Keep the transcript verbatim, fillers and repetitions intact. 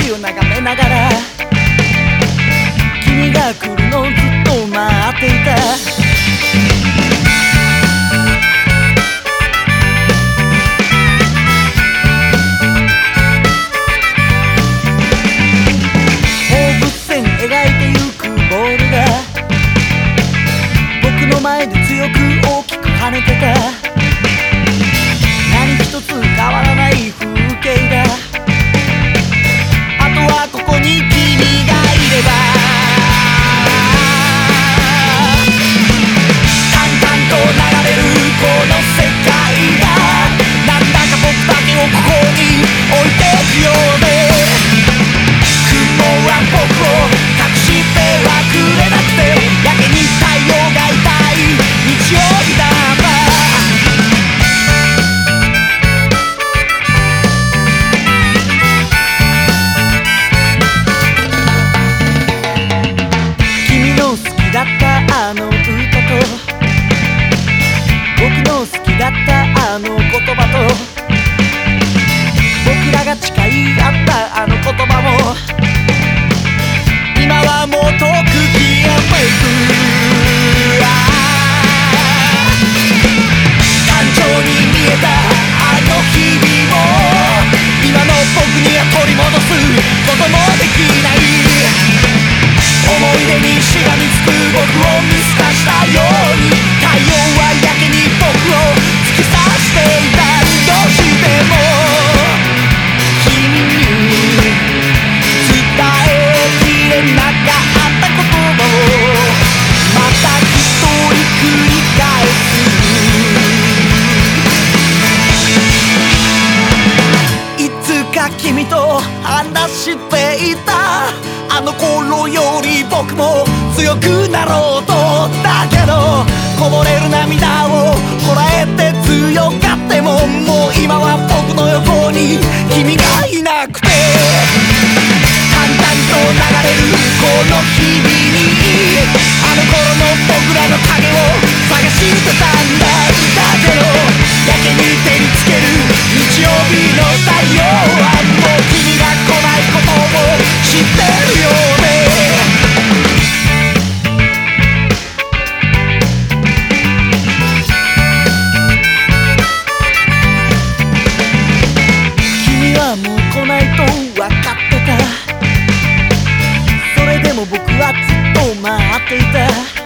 星を眺めながら君が来るのをずっと待っていた。放物線描いてゆくボールが僕の前で強く大きく跳ねてた。何一つ変わらない風景だ。あとはここに君がいれば淡々と流れるこの世界がなんだか僕だけをここに置いてくようで、雲は僕を隠してはくれなくて、やけに太陽が痛い日曜日だった。だったあの歌と僕の好きだったあの言葉と僕らが誓い合ったあの言葉も今はもう遠く消えていく。単調に見えたあの日々も今の僕には取り戻すこともできない。思い出にしがみつく僕を見透かしたように太陽はやけに僕を突き刺していた。どうしても君に伝えきれなかった言葉をまた一人繰り返す。いつか君と話していたあの頃より僕も強くなろうと。だけどこぼれる涙をこらえて強がってももう今は僕の横に君がいなくて、淡々と流れるこの日々にあの頃の僕らの影を探してたんだ。だけどやけに照りつける日曜日の太陽はもう君が来ないことを知ってるよね。君はもう来ないと分かってた。それでも僕はずっと待っていた。